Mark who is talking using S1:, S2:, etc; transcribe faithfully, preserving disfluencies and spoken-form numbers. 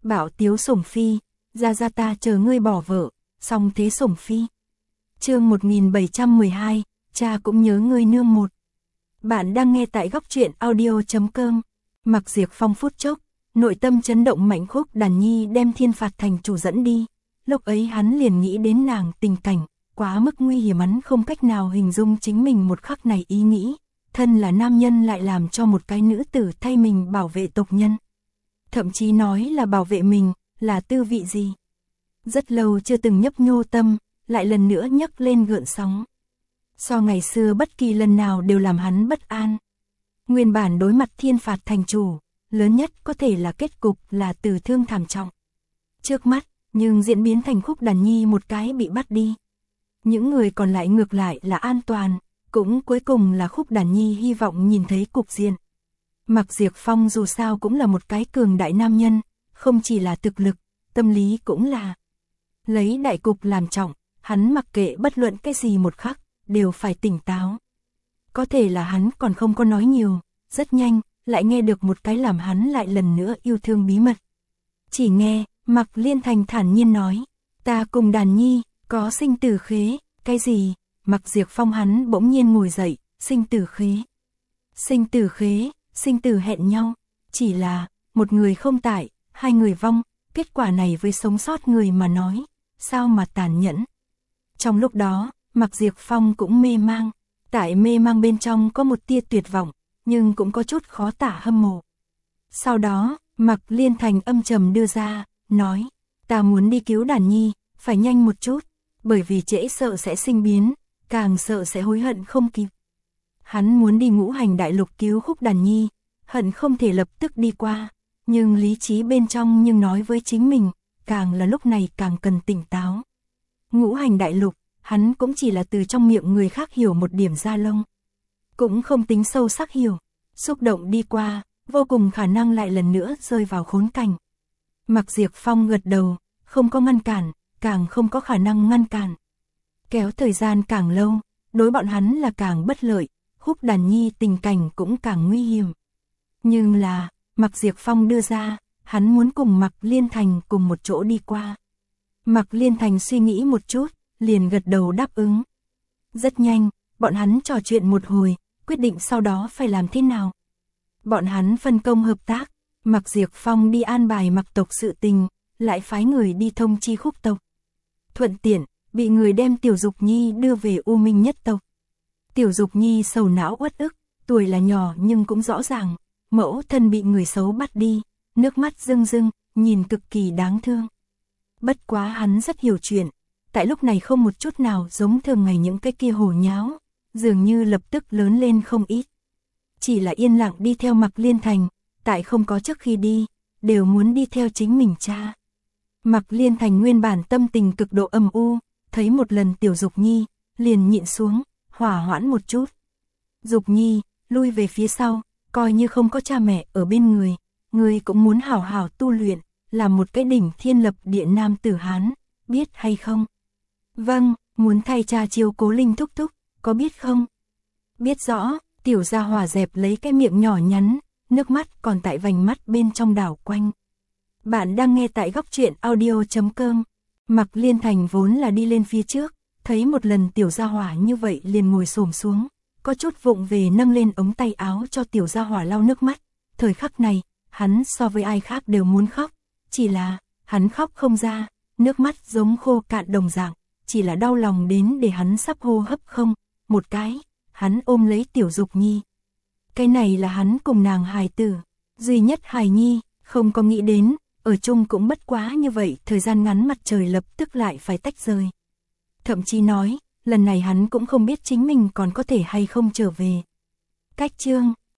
S1: Bảo tiếu sủng phi, ra ra ta chờ ngươi bỏ vợ, xong thế sủng phi. Chương một nghìn bảy trăm mười hai, cha cũng nhớ ngươi nương một. Bạn đang nghe tại góc truyện audio chấm com. Mặc Diệp Phong phút chốc, nội tâm chấn động mạnh, Khúc Đàn Nhi đem Thiên Phạt Thành chủ dẫn đi. Lúc ấy hắn liền nghĩ đến nàng tình cảnh, quá mức nguy hiểm, hắn không cách nào hình dung chính mình một khắc này ý nghĩ. Thân là nam nhân lại làm cho một cái nữ tử thay mình bảo vệ tộc nhân. Thậm chí nói là bảo vệ mình, là tư vị gì? Rất lâu chưa từng nhấp nhô tâm, lại lần nữa nhấc lên gợn sóng. So ngày xưa bất kỳ lần nào đều làm hắn bất an. Nguyên bản đối mặt Thiên Phạt Thành chủ, lớn nhất có thể là kết cục là tử thương thảm trọng. Trước mắt, nhưng diễn biến thành Khúc Đàn Nhi một cái bị bắt đi. Những người còn lại ngược lại là an toàn, cũng cuối cùng là Khúc Đàn Nhi hy vọng nhìn thấy cục diện. Mặc Diệp Phong dù sao cũng là một cái cường đại nam nhân, không chỉ là thực lực, tâm lý cũng là. Lấy đại cục làm trọng, hắn mặc kệ bất luận cái gì một khắc, đều phải tỉnh táo. Có thể là hắn còn không có nói nhiều, rất nhanh, lại nghe được một cái làm hắn lại lần nữa yêu thương bí mật. Chỉ nghe, Mặc Liên Thành thản nhiên nói, ta cùng Đàn Nhi, có sinh tử khế, cái gì? Mặc Diệp Phong hắn bỗng nhiên ngồi dậy, sinh tử khế. Sinh tử khế, sinh tử hẹn nhau, chỉ là, một người không tại, hai người vong, kết quả này với sống sót người mà nói, sao mà tàn nhẫn. Trong lúc đó, Mặc Diệp Phong cũng mê mang, tại mê mang bên trong có một tia tuyệt vọng, nhưng cũng có chút khó tả hâm mộ. Sau đó, Mặc Liên Thành âm trầm đưa ra, nói, ta muốn đi cứu Đàn Nhi, phải nhanh một chút, bởi vì trễ sợ sẽ sinh biến, càng sợ sẽ hối hận không kịp. Hắn muốn đi Ngũ Hành Đại Lục cứu Khúc Đàn Nhi, hận không thể lập tức đi qua, nhưng lý trí bên trong nhưng nói với chính mình, càng là lúc này càng cần tỉnh táo. Ngũ Hành Đại Lục, hắn cũng chỉ là từ trong miệng người khác hiểu một điểm da lông. Cũng không tính sâu sắc hiểu, xúc động đi qua, vô cùng khả năng lại lần nữa rơi vào khốn cảnh. Mặc Diệp Phong gật đầu, không có ngăn cản, càng không có khả năng ngăn cản. Kéo thời gian càng lâu, đối bọn hắn là càng bất lợi, Khúc Đàn Nhi tình cảnh cũng càng nguy hiểm. Nhưng là, Mặc Diệp Phong đưa ra, hắn muốn cùng Mặc Liên Thành cùng một chỗ đi qua. Mặc Liên Thành suy nghĩ một chút, liền gật đầu đáp ứng. Rất nhanh, bọn hắn trò chuyện một hồi, quyết định sau đó phải làm thế nào. Bọn hắn phân công hợp tác, Mặc Diệp Phong đi an bài Mặc tộc sự tình, lại phái người đi thông chi Khúc tộc. Thuận tiện, bị người đem Tiểu Dục Nhi đưa về U Minh nhất tộc. Tiểu Dục Nhi sầu não uất ức, tuổi là nhỏ nhưng cũng rõ ràng, mẫu thân bị người xấu bắt đi, nước mắt rưng rưng, nhìn cực kỳ đáng thương. Bất quá hắn rất hiểu chuyện, tại lúc này không một chút nào giống thường ngày những cái kia hồ nháo, dường như lập tức lớn lên không ít. Chỉ là yên lặng đi theo Mặc Liên Thành, tại không có trước khi đi, đều muốn đi theo chính mình cha. Mặc Liên Thành nguyên bản tâm tình cực độ âm u, thấy một lần Tiểu Dục Nhi, liền nhịn xuống, hỏa hoãn một chút. Dục Nhi, lui về phía sau, coi như không có cha mẹ ở bên người, người cũng muốn hảo hảo tu luyện, làm một cái đỉnh thiên lập địa nam tử Hán, biết hay không? Vâng, muốn thay cha chiếu cố Linh thúc thúc, có biết không? Biết rõ, Tiểu Gia Hỏa dẹp lấy cái miệng nhỏ nhắn, nước mắt còn tại vành mắt bên trong đảo quanh. Bạn đang nghe tại góc truyện audio chấm com. Mặc Liên Thành vốn là đi lên phía trước, thấy một lần Tiểu Gia Hỏa như vậy liền ngồi xổm xuống, có chút vụng về nâng lên ống tay áo cho Tiểu Gia Hỏa lau nước mắt. Thời khắc này, hắn so với ai khác đều muốn khóc, chỉ là, hắn khóc không ra, nước mắt giống khô cạn đồng dạng, chỉ là đau lòng đến để hắn sắp hô hấp không, một cái, hắn ôm lấy Tiểu Dục Nhi. Cái này là hắn cùng nàng hài tử, duy nhất hài nhi, không có nghĩ đến, ở chung cũng bất quá như vậy, thời gian ngắn mặt trời lập tức lại phải tách rời. Thậm chí nói, lần này hắn cũng không biết chính mình còn có thể hay không trở về. Cách chương